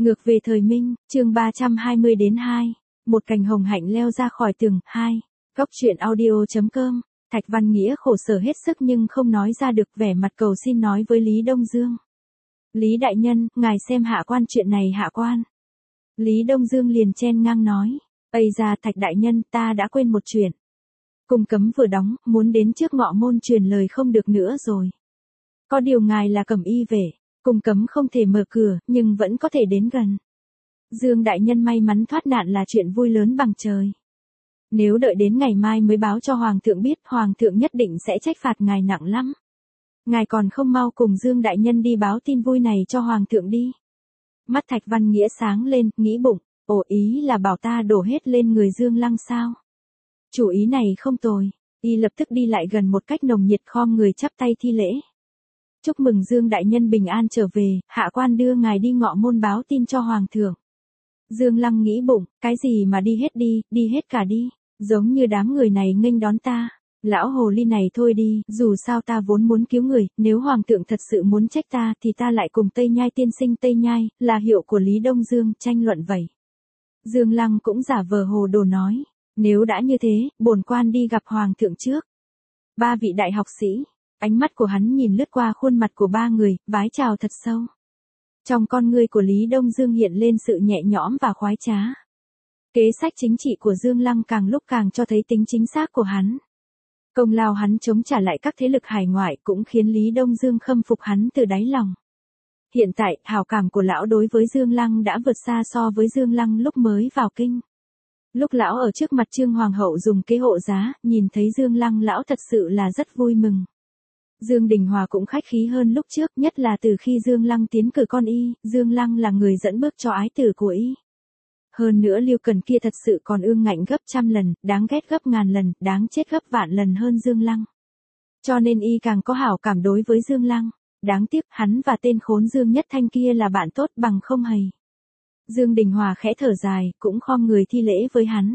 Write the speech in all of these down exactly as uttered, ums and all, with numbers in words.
Ngược về thời Minh, chương ba trăm hai mươi đến hai. Một cành hồng hạnh leo ra khỏi tường, hai. Góc truyện audio chấm com. Thạch Văn Nghĩa khổ sở hết sức nhưng không nói ra được, vẻ mặt cầu xin nói với Lý Đông Dương. Lý đại nhân, ngài xem hạ quan chuyện này hạ quan. Lý Đông Dương liền chen ngang nói. Ây ra Thạch đại nhân, ta đã quên một chuyện. Cung cấm vừa đóng, muốn đến trước ngọ môn truyền lời không được nữa rồi. Có điều ngài là cẩm y vệ. Cung cấm không thể mở cửa, nhưng vẫn có thể đến gần. Dương đại nhân may mắn thoát nạn là chuyện vui lớn bằng trời. Nếu đợi đến ngày mai mới báo cho Hoàng thượng biết, Hoàng thượng nhất định sẽ trách phạt ngài nặng lắm. Ngài còn không mau cùng Dương đại nhân đi báo tin vui này cho Hoàng thượng đi. Mắt Thạch Văn Nghĩa sáng lên, nghĩ bụng, ồ ý là bảo ta đổ hết lên người Dương Lăng sao? Chủ ý này không tồi. Y lập tức đi lại gần một cách nồng nhiệt, khom người chắp tay thi lễ. Chúc mừng Dương đại nhân bình an trở về, hạ quan đưa ngài đi ngọ môn báo tin cho Hoàng thượng. Dương Lăng nghĩ bụng, cái gì mà đi hết đi, đi hết cả đi, giống như đám người này nghênh đón ta. Lão hồ ly này thôi đi, dù sao ta vốn muốn cứu người, nếu Hoàng thượng thật sự muốn trách ta thì ta lại cùng Tây Nhai tiên sinh Tây Nhai, là hiệu của Lý Đông Dương, tranh luận vậy. Dương Lăng cũng giả vờ hồ đồ nói, nếu đã như thế, bổn quan đi gặp Hoàng thượng trước. Ba vị đại học sĩ. Ánh mắt của hắn nhìn lướt qua khuôn mặt của ba người, vái chào thật sâu. Trong con ngươi của Lý Đông Dương hiện lên sự nhẹ nhõm và khoái trá. Kế sách chính trị của Dương Lăng càng lúc càng cho thấy tính chính xác của hắn. Công lao hắn chống trả lại các thế lực hải ngoại cũng khiến Lý Đông Dương khâm phục hắn từ đáy lòng. Hiện tại, hảo cảm của lão đối với Dương Lăng đã vượt xa so với Dương Lăng lúc mới vào kinh. Lúc lão ở trước mặt Trương Hoàng hậu dùng kế hộ giá, nhìn thấy Dương Lăng lão thật sự là rất vui mừng. Dương Đình Hòa cũng khách khí hơn lúc trước, nhất là từ khi Dương Lăng tiến cử con y, Dương Lăng là người dẫn bước cho ái tử của y. Hơn nữa Lưu Cần kia thật sự còn ương ngạnh gấp trăm lần, đáng ghét gấp ngàn lần, đáng chết gấp vạn lần hơn Dương Lăng. Cho nên y càng có hảo cảm đối với Dương Lăng. Đáng tiếc hắn và tên khốn Dương Nhất Thanh kia là bạn tốt bằng không hầy. Dương Đình Hòa khẽ thở dài, cũng khom người thi lễ với hắn.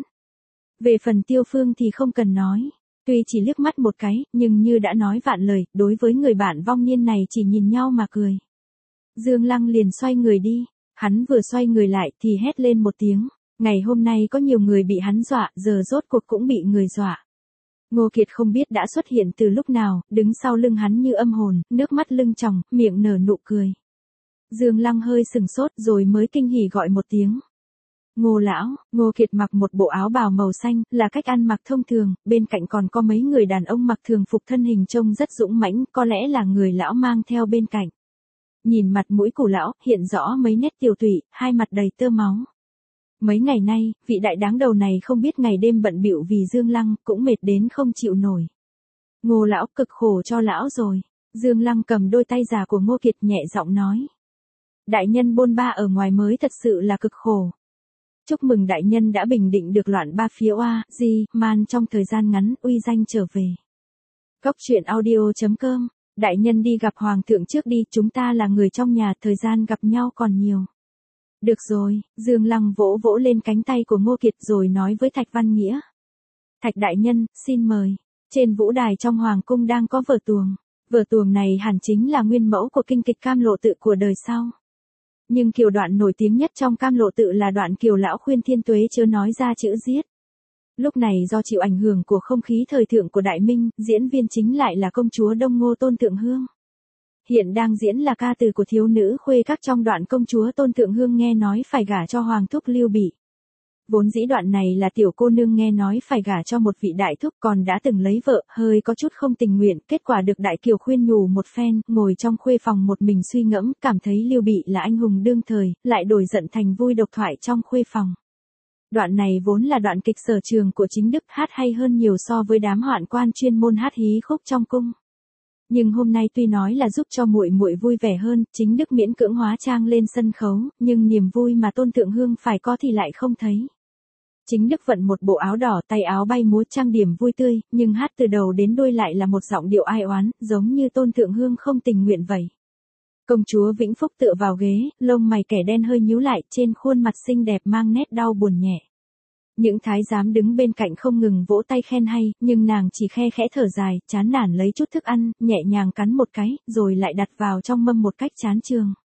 Về phần Tiêu Phương thì không cần nói. Tuy chỉ liếc mắt một cái, nhưng như đã nói vạn lời, đối với người bạn vong niên này chỉ nhìn nhau mà cười. Dương Lăng liền xoay người đi, hắn vừa xoay người lại thì hét lên một tiếng. Ngày hôm nay có nhiều người bị hắn dọa, giờ rốt cuộc cũng bị người dọa. Ngô Kiệt không biết đã xuất hiện từ lúc nào, đứng sau lưng hắn như âm hồn, nước mắt lưng tròng, miệng nở nụ cười. Dương Lăng hơi sừng sốt rồi mới kinh hỉ gọi một tiếng. Ngô lão. Ngô Kiệt mặc một bộ áo bào màu xanh, là cách ăn mặc thông thường, bên cạnh còn có mấy người đàn ông mặc thường phục thân hình trông rất dũng mãnh, có lẽ là người lão mang theo bên cạnh. Nhìn mặt mũi của lão, hiện rõ mấy nét tiều tụy, hai mặt đầy tơ máu. Mấy ngày nay, vị đại đáng đầu này không biết ngày đêm bận bịu vì Dương Lăng, cũng mệt đến không chịu nổi. Ngô lão, cực khổ cho lão rồi. Dương Lăng cầm đôi tay già của Ngô Kiệt nhẹ giọng nói. Đại nhân bôn ba ở ngoài mới thật sự là cực khổ. Chúc mừng đại nhân đã bình định được loạn ba phía oa, di, man trong thời gian ngắn, uy danh trở về. Góc truyện audio chấm com. Đại nhân đi gặp Hoàng thượng trước đi, chúng ta là người trong nhà, thời gian gặp nhau còn nhiều. Được rồi, Dương Lăng vỗ vỗ lên cánh tay của Ngô Kiệt rồi nói với Thạch Văn Nghĩa. Thạch đại nhân, xin mời. Trên vũ đài trong Hoàng cung đang có vở tuồng. Vở tuồng này hẳn chính là nguyên mẫu của kinh kịch Cam Lộ Tự của đời sau. Nhưng kiều đoạn nổi tiếng nhất trong Cam Lộ Tự là đoạn kiều lão khuyên thiên tuế chớ nói ra chữ giết. Lúc này do chịu ảnh hưởng của không khí thời thượng của Đại Minh, diễn viên chính lại là công chúa Đông Ngô Tôn Thượng Hương. Hiện đang diễn là ca từ của thiếu nữ khuê các trong đoạn công chúa Tôn Thượng Hương nghe nói phải gả cho Hoàng thúc Lưu Bị. Vốn dĩ đoạn này là tiểu cô nương nghe nói phải gả cho một vị đại thúc còn đã từng lấy vợ, hơi có chút không tình nguyện, kết quả được đại kiều khuyên nhủ một phen, ngồi trong khuê phòng một mình suy ngẫm, cảm thấy Lưu Bị là anh hùng đương thời, lại đổi giận thành vui độc thoại trong khuê phòng. Đoạn này vốn là đoạn kịch sở trường của Chính Đức, hát hay hơn nhiều so với đám hoạn quan chuyên môn hát hí khúc trong cung. Nhưng hôm nay tuy nói là giúp cho muội muội vui vẻ hơn, Chính Đức miễn cưỡng hóa trang lên sân khấu, nhưng niềm vui mà Tôn Thượng Hương phải có thì lại không thấy. Chính Đức vận một bộ áo đỏ, tay áo bay múa trang điểm vui tươi, nhưng hát từ đầu đến đuôi lại là một giọng điệu ai oán, giống như Tôn Thượng Hương không tình nguyện vậy. Công chúa Vĩnh Phúc tựa vào ghế, lông mày kẻ đen hơi nhíu lại, trên khuôn mặt xinh đẹp mang nét đau buồn nhẹ. Những thái giám đứng bên cạnh không ngừng vỗ tay khen hay, nhưng nàng chỉ khe khẽ thở dài, chán nản lấy chút thức ăn, nhẹ nhàng cắn một cái, rồi lại đặt vào trong mâm một cách chán chường.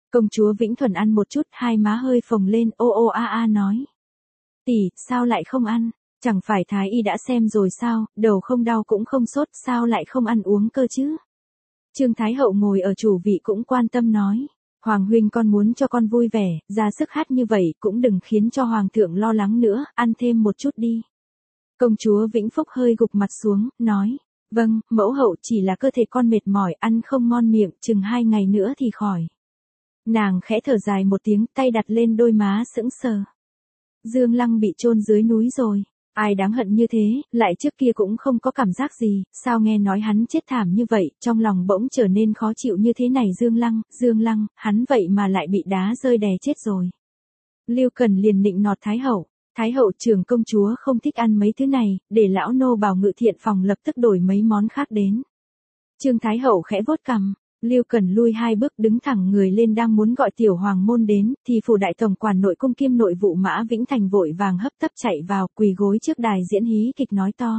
Công chúa Vĩnh Thuần ăn một chút, hai má hơi phồng lên, ô ô a a nói. Tỷ, sao lại không ăn? Chẳng phải thái y đã xem rồi sao, đầu không đau cũng không sốt, sao lại không ăn uống cơ chứ? Trương Thái Hậu ngồi ở chủ vị cũng quan tâm nói. Hoàng huynh con muốn cho con vui vẻ, ra sức hát như vậy cũng đừng khiến cho hoàng thượng lo lắng nữa, ăn thêm một chút đi. Công chúa Vĩnh Phúc hơi gục mặt xuống, nói. Vâng, mẫu hậu, chỉ là cơ thể con mệt mỏi, ăn không ngon miệng, chừng hai ngày nữa thì khỏi. Nàng khẽ thở dài một tiếng, tay đặt lên đôi má sững sờ. Dương Lăng bị chôn dưới núi rồi. Ai đáng hận như thế, lại trước kia cũng không có cảm giác gì, sao nghe nói hắn chết thảm như vậy, trong lòng bỗng trở nên khó chịu như thế này. Dương Lăng, Dương Lăng, hắn vậy mà lại bị đá rơi đè chết rồi. Lưu Cần liền nịnh nọt Thái Hậu. Thái Hậu, trưởng công chúa không thích ăn mấy thứ này, để lão nô bảo ngự thiện phòng lập tức đổi mấy món khác đến. Trương Thái Hậu khẽ vuốt cằm. Lưu Cần lui hai bước đứng thẳng người lên đang muốn gọi tiểu hoàng môn đến, thì phủ đại tổng quản nội cung kiêm nội vụ Mã Vĩnh Thành vội vàng hấp tấp chạy vào, quỳ gối trước đài diễn hí kịch nói to.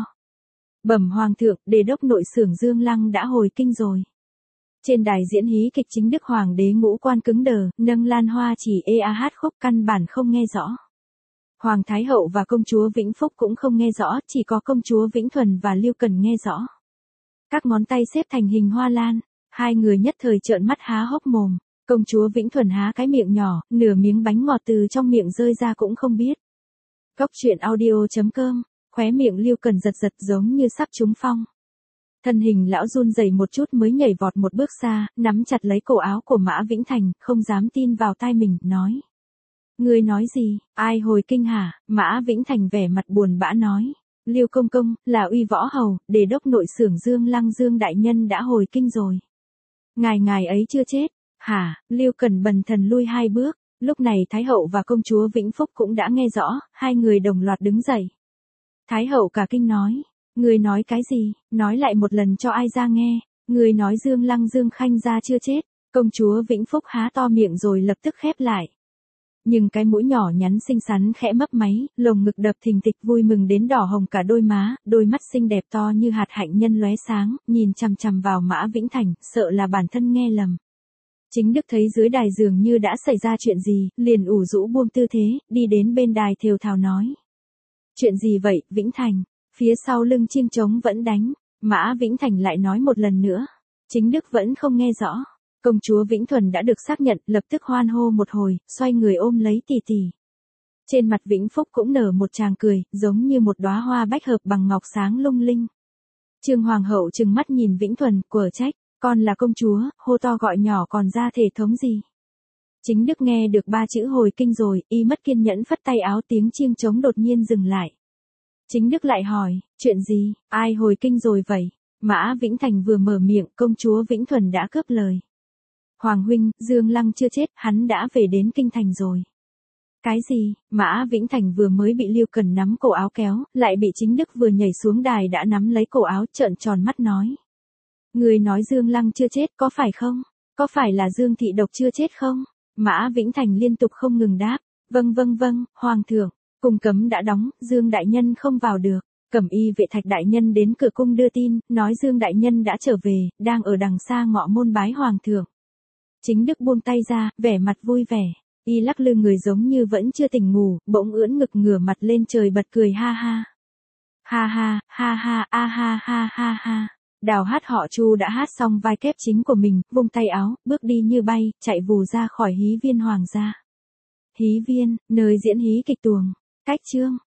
Bẩm hoàng thượng, đề đốc nội xưởng Dương Lăng đã hồi kinh rồi. Trên đài diễn hí kịch chính đức hoàng đế ngũ quan cứng đờ, nâng lan hoa chỉ ê a hát khúc căn bản không nghe rõ. Hoàng Thái Hậu và công chúa Vĩnh Phúc cũng không nghe rõ, chỉ có công chúa Vĩnh Thuần và Lưu Cần nghe rõ. Các ngón tay xếp thành hình hoa lan. Hai người nhất thời trợn mắt há hốc mồm, công chúa Vĩnh Thuần há cái miệng nhỏ, nửa miếng bánh ngọt từ trong miệng rơi ra cũng không biết. Góc truyện audio chấm com, khóe miệng Lưu Cần giật giật giống như sắp trúng phong. Thân hình lão run rẩy một chút mới nhảy vọt một bước xa, nắm chặt lấy cổ áo của Mã Vĩnh Thành, không dám tin vào tai mình, nói. Ngươi nói gì, ai hồi kinh hả? Mã Vĩnh Thành vẻ mặt buồn bã nói. Lưu công công, là uy võ hầu, đề đốc nội xưởng Dương Lăng Dương đại nhân đã hồi kinh rồi. Ngài ngài ấy chưa chết, hả? Lưu Cần bần thần lui hai bước, lúc này Thái Hậu và công chúa Vĩnh Phúc cũng đã nghe rõ, hai người đồng loạt đứng dậy. Thái Hậu cả kinh nói, người nói cái gì, nói lại một lần cho ai ra nghe, người nói Dương Lăng Dương Khanh gia chưa chết, công chúa Vĩnh Phúc há to miệng rồi lập tức khép lại. Nhưng cái mũi nhỏ nhắn xinh xắn khẽ mấp máy, lồng ngực đập thình thịch vui mừng đến đỏ hồng cả đôi má, đôi mắt xinh đẹp to như hạt hạnh nhân lóe sáng, nhìn chằm chằm vào Mã Vĩnh Thành, sợ là bản thân nghe lầm. Chính Đức thấy dưới đài dường như đã xảy ra chuyện gì, liền ủ rũ buông tư thế, đi đến bên đài thều thào nói. Chuyện gì vậy, Vĩnh Thành? Phía sau lưng chiêng trống vẫn đánh, Mã Vĩnh Thành lại nói một lần nữa. Chính Đức vẫn không nghe rõ. Công chúa Vĩnh Thuần đã được xác nhận, lập tức hoan hô một hồi, xoay người ôm lấy tỷ tỷ. Trên mặt Vĩnh Phúc cũng nở một tràng cười, giống như một đóa hoa bách hợp bằng ngọc sáng lung linh. Trương Hoàng hậu trừng mắt nhìn Vĩnh Thuần, quở trách, con là công chúa, hô to gọi nhỏ còn ra thể thống gì. Chính Đức nghe được ba chữ hồi kinh rồi, y mất kiên nhẫn phất tay áo, tiếng chiêng trống đột nhiên dừng lại. Chính Đức lại hỏi, chuyện gì, ai hồi kinh rồi vậy? Mã Vĩnh Thành vừa mở miệng, công chúa Vĩnh Thuần đã cướp lời. Hoàng huynh, Dương Lăng chưa chết, hắn đã về đến kinh thành rồi. Cái gì? Mã Vĩnh Thành vừa mới bị Lưu Cần nắm cổ áo kéo, lại bị Chính Đức vừa nhảy xuống đài đã nắm lấy cổ áo, trợn tròn mắt nói. Người nói Dương Lăng chưa chết, có phải không? Có phải là Dương Thị Độc chưa chết không? Mã Vĩnh Thành liên tục không ngừng đáp. Vâng vâng vâng, Hoàng thượng, cung cấm đã đóng, Dương đại nhân không vào được. Cẩm y vệ Thạch đại nhân đến cửa cung đưa tin, nói Dương đại nhân đã trở về, đang ở đằng xa ngọ môn bái Hoàng thượng. Chính Đức buông tay ra, vẻ mặt vui vẻ, y lắc lư người giống như vẫn chưa tỉnh ngủ, bỗng ưỡn ngực ngửa mặt lên trời bật cười ha ha. Ha ha, ha ha, a ha ha ha ha. Đào hát họ Chu đã hát xong vai kép chính của mình, vung tay áo, bước đi như bay, chạy vù ra khỏi hí viên hoàng gia. Hí viên, nơi diễn hí kịch tuồng, cách chương.